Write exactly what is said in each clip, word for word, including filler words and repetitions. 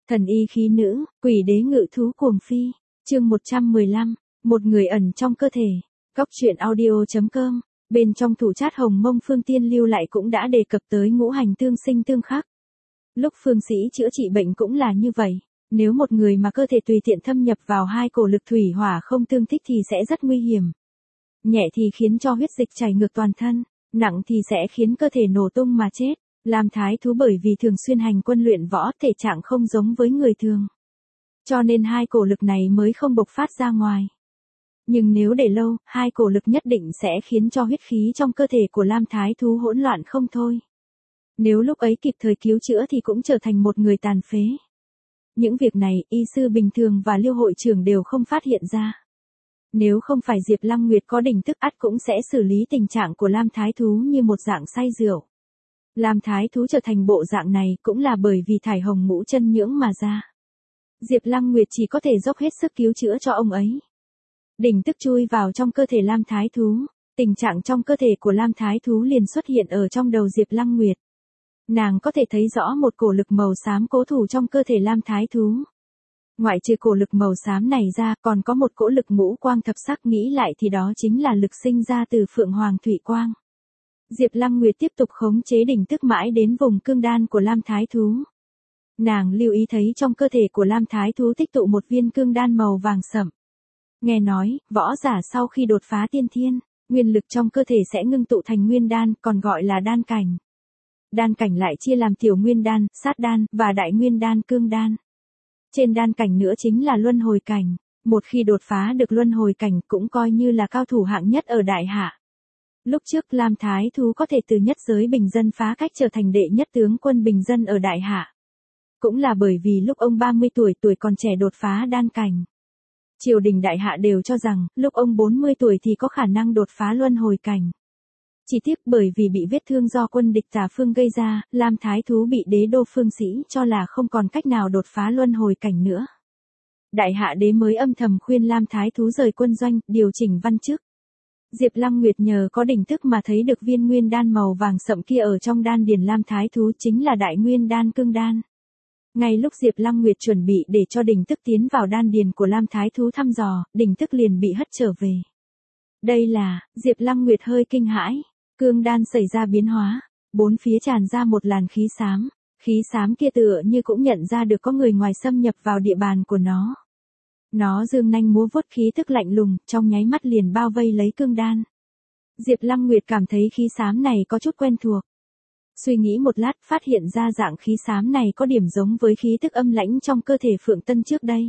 Thần y khí nữ, quỷ đế ngự thú cuồng phi. Chương một trăm mười lăm, một người ẩn trong cơ thể. Góc truyện audio chấm com. Bên trong thủ chat Hồng Mông Phương Tiên lưu lại cũng đã đề cập tới ngũ hành tương sinh tương khắc. Lúc phương sĩ chữa trị bệnh cũng là như vậy. Nếu một người mà cơ thể tùy tiện thâm nhập vào hai cổ lực thủy hỏa không tương thích thì sẽ rất nguy hiểm. Nhẹ thì khiến cho huyết dịch chảy ngược toàn thân, nặng thì sẽ khiến cơ thể nổ tung mà chết. Làm thái thú bởi vì thường xuyên hành quân luyện võ, thể trạng không giống với người thường. Cho nên hai cổ lực này mới không bộc phát ra ngoài. Nhưng nếu để lâu, hai cổ lực nhất định sẽ khiến cho huyết khí trong cơ thể của Lam thái thú hỗn loạn không thôi. Nếu lúc ấy kịp thời cứu chữa thì cũng trở thành một người tàn phế. Những việc này, y sư bình thường và Liêu hội trưởng đều không phát hiện ra. Nếu không phải Diệp Lăng Nguyệt có đỉnh tức ắt cũng sẽ xử lý tình trạng của Lam thái thú như một dạng say rượu. Lam thái thú trở thành bộ dạng này cũng là bởi vì thải hồng ngũ chân nhưỡng mà ra. Diệp Lăng Nguyệt chỉ có thể dốc hết sức cứu chữa cho ông ấy. Đỉnh tức chui vào trong cơ thể Lam thái thú, tình trạng trong cơ thể của Lam thái thú liền xuất hiện ở trong đầu Diệp Lăng Nguyệt. Nàng có thể thấy rõ một cổ lực màu xám cố thủ trong cơ thể Lam thái thú. Ngoại trừ cổ lực màu xám này ra, còn có một cỗ lực ngũ quang thập sắc, nghĩ lại thì đó chính là lực sinh ra từ Phượng Hoàng Thủy Quang. Diệp Lăng Nguyệt tiếp tục khống chế đỉnh tức mãi đến vùng cương đan của Lam thái thú. Nàng lưu ý thấy trong cơ thể của Lam thái thú tích tụ một viên cương đan màu vàng sẫm. Nghe nói, võ giả sau khi đột phá tiên thiên, nguyên lực trong cơ thể sẽ ngưng tụ thành nguyên đan, còn gọi là đan cảnh. Đan cảnh lại chia làm tiểu nguyên đan, sát đan và đại nguyên đan, cương đan. Trên đan cảnh nữa chính là luân hồi cảnh, một khi đột phá được luân hồi cảnh cũng coi như là cao thủ hạng nhất ở đại hạ. Lúc trước Lam thái thú có thể từ nhất giới bình dân phá cách trở thành đệ nhất tướng quân bình dân ở đại hạ. Cũng là bởi vì lúc ông ba mươi tuổi tuổi còn trẻ đột phá đan cảnh. Triều đình đại hạ đều cho rằng, lúc ông bốn mươi tuổi thì có khả năng đột phá luân hồi cảnh. Chỉ tiếc bởi vì bị vết thương do quân địch Tả Phương gây ra, Lam thái thú bị đế đô phương sĩ cho là không còn cách nào đột phá luân hồi cảnh nữa. Đại hạ đế mới âm thầm khuyên Lam thái thú rời quân doanh, điều chỉnh văn chức. Diệp Lăng Nguyệt nhờ có đỉnh thức mà thấy được viên nguyên đan màu vàng sẫm kia ở trong đan điền Lam thái thú chính là đại nguyên đan cương đan. Ngay lúc Diệp Lăng Nguyệt chuẩn bị để cho đỉnh tức tiến vào đan điền của Lam thái thú thăm dò, đỉnh tức liền bị hất trở về. Đây là, Diệp Lăng Nguyệt hơi kinh hãi, cương đan xảy ra biến hóa, bốn phía tràn ra một làn khí xám, khí xám kia tựa như cũng nhận ra được có người ngoài xâm nhập vào địa bàn của nó. Nó giương nanh múa vuốt khí tức lạnh lùng, trong nháy mắt liền bao vây lấy cương đan. Diệp Lăng Nguyệt cảm thấy khí xám này có chút quen thuộc. Suy nghĩ một lát, phát hiện ra dạng khí xám này có điểm giống với khí tức âm lãnh trong cơ thể Phượng Tân trước đây.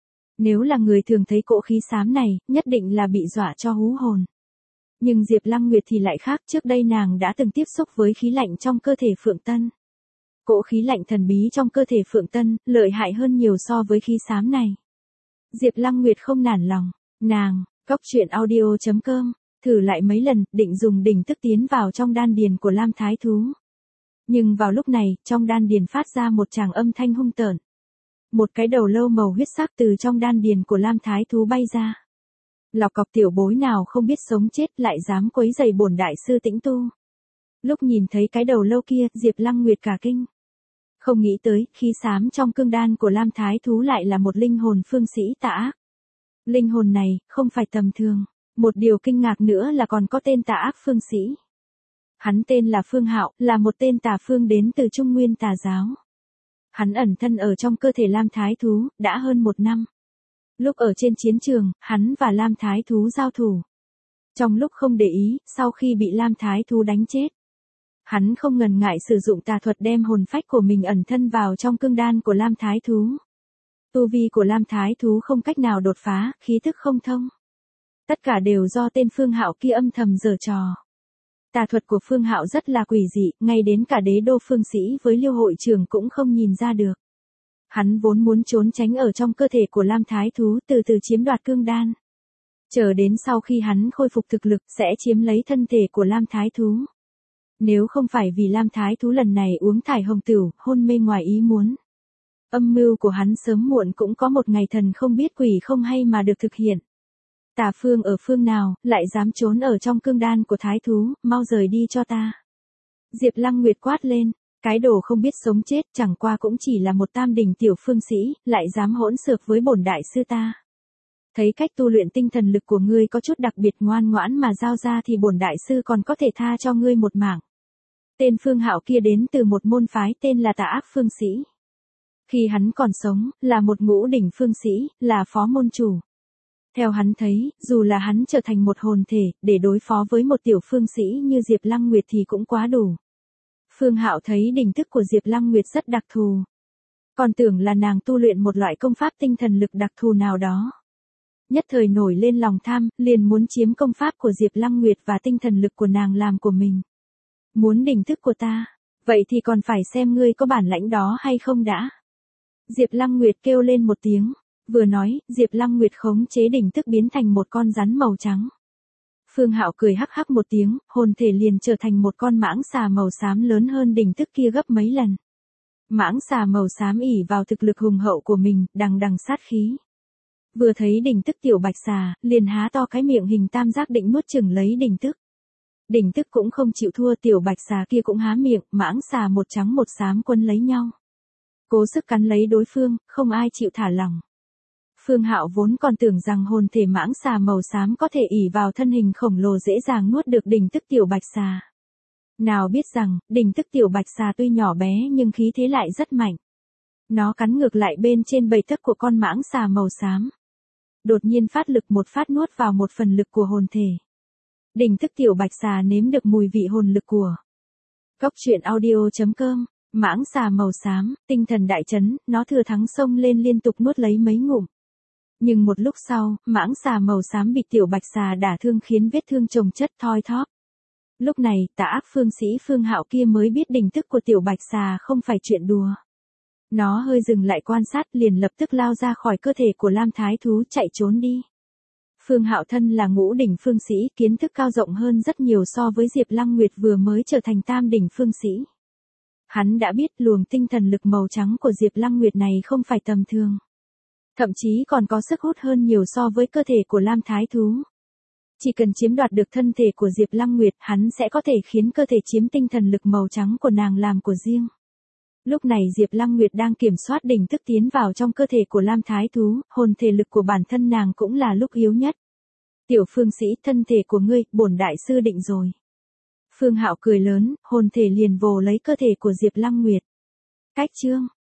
Nếu là người thường thấy cỗ khí xám này, nhất định là bị dọa cho hú hồn. Nhưng Diệp Lăng Nguyệt thì lại khác, trước đây nàng đã từng tiếp xúc với khí lạnh trong cơ thể Phượng Tân. Cỗ khí lạnh thần bí trong cơ thể Phượng Tân, lợi hại hơn nhiều so với khí xám này. Diệp Lăng Nguyệt không nản lòng, nàng, góc truyện audio chấm com, thử lại mấy lần, định dùng đỉnh tức tiến vào trong đan điền của Lam thái thú. Nhưng vào lúc này, trong đan điền phát ra một tràng âm thanh hung tợn. Một cái đầu lâu màu huyết sắc từ trong đan điền của Lam thái thú bay ra. Lọc cọc tiểu bối nào không biết sống chết lại dám quấy rầy bổn đại sư tĩnh tu. Lúc nhìn thấy cái đầu lâu kia, Diệp Lăng Nguyệt cả kinh. Không nghĩ tới, khí xám trong cương đan của Lam thái thú lại là một linh hồn phương sĩ tà ác. Linh hồn này, không phải tầm thường. Một điều kinh ngạc nữa là còn có tên tà ác phương sĩ. Hắn tên là Phương Hạo, là một tên tà phương đến từ Trung Nguyên tà giáo. Hắn ẩn thân ở trong cơ thể Lam thái thú, đã hơn một năm. Lúc ở trên chiến trường, hắn và Lam thái thú giao thủ. Trong lúc không để ý, sau khi bị Lam thái thú đánh chết, hắn không ngần ngại sử dụng tà thuật đem hồn phách của mình ẩn thân vào trong cương đan của Lam thái thú. Tu vi của Lam thái thú không cách nào đột phá, khí thức không thông. Tất cả đều do tên Phương Hạo kia âm thầm giở trò. Tà thuật của Phương Hạo rất là quỷ dị, ngay đến cả đế đô phương sĩ với Liêu hội trưởng cũng không nhìn ra được. Hắn vốn muốn trốn tránh ở trong cơ thể của Lam thái thú, từ từ chiếm đoạt cương đan. Chờ đến sau khi hắn khôi phục thực lực, sẽ chiếm lấy thân thể của Lam thái thú. Nếu không phải vì Lam thái thú lần này uống thải hồng tửu, hôn mê ngoài ý muốn. Âm mưu của hắn sớm muộn cũng có một ngày thần không biết quỷ không hay mà được thực hiện. Tà phương ở phương nào, lại dám trốn ở trong cương đan của thái thú, mau rời đi cho ta. Diệp Lăng Nguyệt quát lên, Cái đồ không biết sống chết, chẳng qua cũng chỉ là một tam đỉnh tiểu phương sĩ, lại dám hỗn xược với bổn đại sư ta. Thấy cách tu luyện tinh thần lực của ngươi có chút đặc biệt, ngoan ngoãn mà giao ra thì bổn đại sư còn có thể tha cho ngươi một mạng. Tên Phương Hạo kia đến từ một môn phái tên là Tà Ác Phương Sĩ. Khi hắn còn sống, là một ngũ đỉnh phương sĩ, là phó môn chủ. Theo hắn thấy, dù là hắn trở thành một hồn thể, để đối phó với một tiểu phương sĩ như Diệp Lăng Nguyệt thì cũng quá đủ. Phương Hạo thấy đỉnh thức của Diệp Lăng Nguyệt rất đặc thù. Còn tưởng là nàng tu luyện một loại công pháp tinh thần lực đặc thù nào đó. Nhất thời nổi lên lòng tham, liền muốn chiếm công pháp của Diệp Lăng Nguyệt và tinh thần lực của nàng làm của mình. Muốn đỉnh thức của ta, vậy thì còn phải xem ngươi có bản lãnh đó hay không đã. Diệp Lăng Nguyệt kêu lên một tiếng, vừa nói, Diệp Lăng Nguyệt khống chế đỉnh thức biến thành một con rắn màu trắng. Phương Hạo cười hắc hắc một tiếng, hồn thể liền trở thành một con mãng xà màu xám lớn hơn đỉnh thức kia gấp mấy lần. Mãng xà màu xám ỷ vào thực lực hùng hậu của mình, đằng đằng sát khí. Vừa thấy đỉnh thức tiểu bạch xà, liền há to cái miệng hình tam giác định nuốt chửng lấy đỉnh thức. Đỉnh thức cũng không chịu thua, tiểu bạch xà kia cũng há miệng, mãng xà một trắng một xám quấn lấy nhau. Cố sức cắn lấy đối phương, không ai chịu thả lỏng. Phương Hạo vốn còn tưởng rằng hồn thể mãng xà màu xám có thể ỷ vào thân hình khổng lồ dễ dàng nuốt được đỉnh thức tiểu bạch xà. Nào biết rằng, đỉnh thức tiểu bạch xà tuy nhỏ bé nhưng khí thế lại rất mạnh. Nó cắn ngược lại bên trên bầy tấc của con mãng xà màu xám. Đột nhiên phát lực một phát nuốt vào một phần lực của hồn thể. Đỉnh thức tiểu bạch xà nếm được mùi vị hồn lực của. Góc truyện audio chấm com. Mãng xà màu xám, tinh thần đại chấn, nó thừa thắng xông lên liên tục nuốt lấy mấy ngụm. Nhưng một lúc sau, mãng xà màu xám bị tiểu bạch xà đả thương khiến vết thương chồng chất thoi thóp. Lúc này, Tà Ác Phương Sĩ Phương Hạo kia mới biết đỉnh thức của tiểu bạch xà không phải chuyện đùa. Nó hơi dừng lại quan sát, liền lập tức lao ra khỏi cơ thể của Lam Thái Thú chạy trốn đi. Phương Hạo thân là ngũ đỉnh phương sĩ, kiến thức cao rộng hơn rất nhiều so với Diệp Lăng Nguyệt vừa mới trở thành tam đỉnh phương sĩ. Hắn đã biết luồng tinh thần lực màu trắng của Diệp Lăng Nguyệt này không phải tầm thường. Thậm chí còn có sức hút hơn nhiều so với cơ thể của Lam Thái Thú. Chỉ cần chiếm đoạt được thân thể của Diệp Lăng Nguyệt, hắn sẽ có thể khiến cơ thể chiếm tinh thần lực màu trắng của nàng làm của riêng. Lúc này Diệp Lăng Nguyệt đang kiểm soát đỉnh thức tiến vào trong cơ thể của Lam Thái Thú, hồn thể lực của bản thân nàng cũng là lúc yếu nhất. Tiểu phương sĩ, thân thể của ngươi, bổn đại sư định rồi. Phương Hạo cười lớn, hồn thể liền vồ lấy cơ thể của Diệp Lăng Nguyệt. Cách chương